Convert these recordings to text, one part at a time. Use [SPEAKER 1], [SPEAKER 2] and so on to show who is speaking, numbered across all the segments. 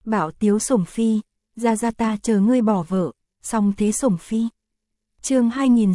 [SPEAKER 1] Bảo tiếu sủng phi, ra ta chờ ngươi bỏ vợ, song thế sủng phi. Chương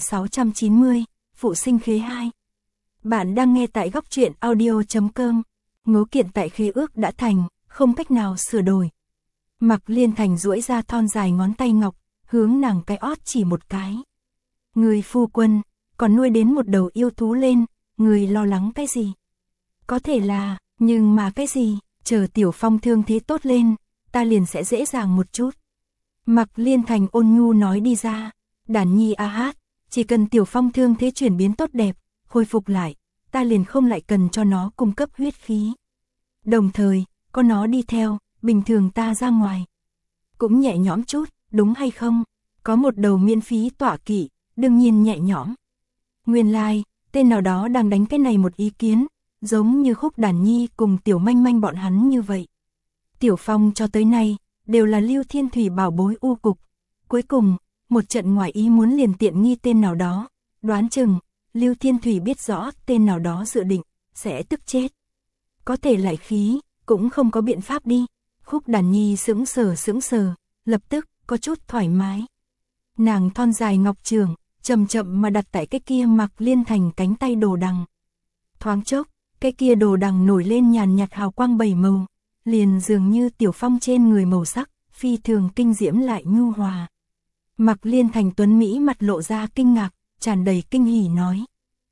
[SPEAKER 1] 2690, phụ sinh khế 2. Bạn đang nghe tại góc truyện audio.com. Ngố kiện tại khế ước đã thành, không cách nào sửa đổi. Mạc Liên Thành duỗi ra thon dài ngón tay ngọc, hướng nàng cái ót chỉ một cái. Người phu quân, còn nuôi đến một đầu yêu thú lên, người lo lắng cái gì? Có thể là, nhưng mà cái gì, chờ Tiểu Phong thương thế tốt lên, ta liền sẽ dễ dàng một chút. Mạc Liên Thành ôn nhu nói đi ra, Đản Nhi a hát, chỉ cần Tiểu Phong thương thế chuyển biến tốt đẹp, hồi phục lại, ta liền không lại cần cho nó cung cấp huyết khí. Đồng thời, có nó đi theo, bình thường ta ra ngoài cũng nhẹ nhõm chút, đúng hay không? Có một đầu miễn phí tọa kỵ, đương nhiên nhẹ nhõm. Nguyên lai, tên nào đó đang đánh cái này một ý kiến, giống như Khúc Đản Nhi cùng Tiểu Manh Manh bọn hắn như vậy. Tiểu Phong cho tới nay, đều là Lưu Thiên Thủy bảo bối u cục. Cuối cùng, một trận ngoại ý muốn liền tiện nghi tên nào đó, đoán chừng, Lưu Thiên Thủy biết rõ tên nào đó dự định, sẽ tức chết. Có thể lại khí, cũng không có biện pháp đi. Khúc Đản Nhi sững sờ, lập tức, có chút thoải mái. Nàng thon dài ngọc trường, chậm chậm mà đặt tại cái kia Mạc Liên Thành cánh tay đồ đằng. Thoáng chốc, cái kia đồ đằng nổi lên nhàn nhạt hào quang bảy màu, liền dường như Tiểu Phong trên người màu sắc, phi thường kinh diễm lại nhu hòa. Mạc Liên Thành tuấn Mỹ mặt lộ ra kinh ngạc, tràn đầy kinh hỉ nói.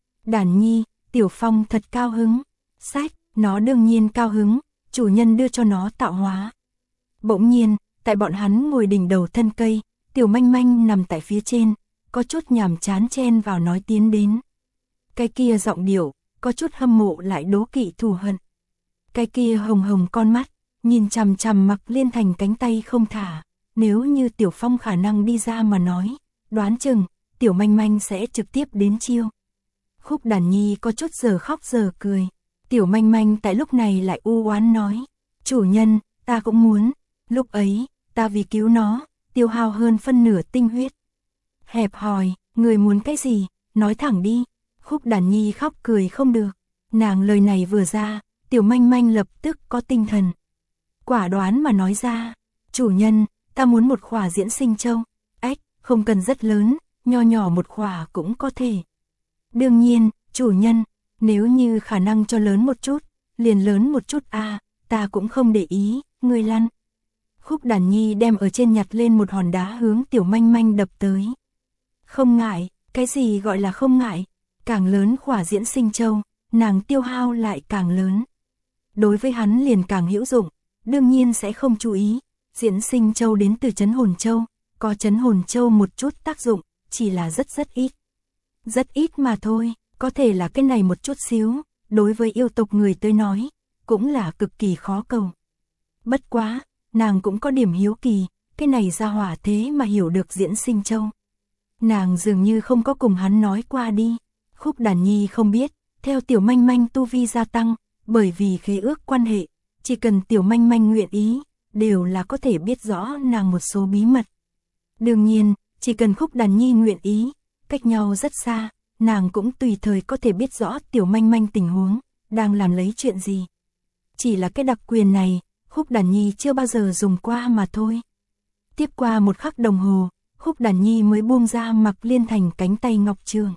[SPEAKER 1] Đản Nhi, Tiểu Phong thật cao hứng. Sách, nó đương nhiên cao hứng, chủ nhân đưa cho nó tạo hóa. Bỗng nhiên, tại bọn hắn ngồi đỉnh đầu thân cây, Tiểu Manh Manh nằm tại phía trên, có chút nhàm chán chen vào nói tiến đến. Cái kia giọng điệu, có chút hâm mộ lại đố kỵ thù hận. Cái kia hồng hồng con mắt, nhìn chằm chằm Mạc Liên Thành cánh tay không thả. Nếu như Tiểu Phong khả năng đi ra mà nói, đoán chừng, Tiểu Manh Manh sẽ trực tiếp đến chiêu. Khúc Đản Nhi có chút giờ khóc giờ cười. Tiểu Manh Manh tại lúc này lại u oán nói. Chủ nhân, ta cũng muốn. Lúc ấy, ta vì cứu nó, tiêu hao hơn phân nửa tinh huyết. Hẹp hòi, người muốn cái gì, nói thẳng đi. Khúc Đản Nhi khóc cười không được. Nàng lời này vừa ra, Tiểu Manh Manh lập tức có tinh thần. Quả đoán mà nói ra. Chủ nhân, ta muốn một khỏa diễn sinh châu. Ếch, không cần rất lớn, nho nhỏ một khỏa cũng có thể. Đương nhiên, chủ nhân, nếu như khả năng cho lớn một chút, liền lớn một chút ta cũng không để ý, ngươi lăn. Khúc Đản Nhi đem ở trên nhặt lên một hòn đá hướng Tiểu Manh Manh đập tới. Không ngại, cái gì gọi là không ngại, càng lớn khỏa diễn sinh châu, nàng tiêu hao lại càng lớn. Đối với hắn liền càng hữu dụng, đương nhiên sẽ không chú ý, diễn sinh châu đến từ trấn hồn châu, có trấn hồn châu một chút tác dụng, chỉ là rất ít. Rất ít mà thôi, có thể là cái này một chút xíu, đối với yêu tộc người tới nói, cũng là cực kỳ khó cầu. Bất quá, nàng cũng có điểm hiếu kỳ, cái này ra hỏa thế mà hiểu được diễn sinh châu. Nàng dường như không có cùng hắn nói qua đi. Khúc Đản Nhi không biết, theo Tiểu Manh Manh tu vi gia tăng, bởi vì khế ước quan hệ, chỉ cần Tiểu Manh Manh nguyện ý, đều là có thể biết rõ nàng một số bí mật. Đương nhiên, chỉ cần Khúc Đản Nhi nguyện ý, cách nhau rất xa, nàng cũng tùy thời có thể biết rõ Tiểu Manh Manh tình huống, đang làm lấy chuyện gì. Chỉ là cái đặc quyền này, Khúc Đản Nhi chưa bao giờ dùng qua mà thôi. Tiếp qua một khắc đồng hồ, Khúc Đản Nhi mới buông ra Mạc Liên Thành cánh tay ngọc trường.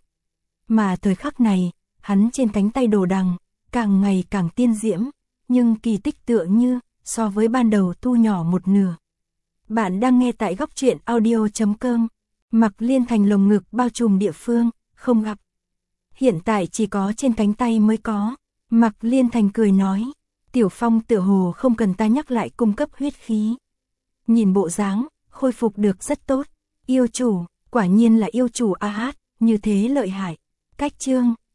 [SPEAKER 1] Mà thời khắc này, hắn trên cánh tay đồ đằng, càng ngày càng tiên diễm, nhưng kỳ tích tựa như, so với ban đầu thu nhỏ một nửa. Bạn đang nghe tại góc truyện audio.com. Mạc Liên Thành lồng ngực bao trùm địa phương, không gặp. Hiện tại chỉ có trên cánh tay mới có. Mạc Liên Thành cười nói. Tiểu Phong tựa hồ không cần ta nhắc lại cung cấp huyết khí. Nhìn bộ dáng, khôi phục được rất tốt. Yêu chủ, quả nhiên là yêu chủ a hát, như thế lợi hại. Cách chương.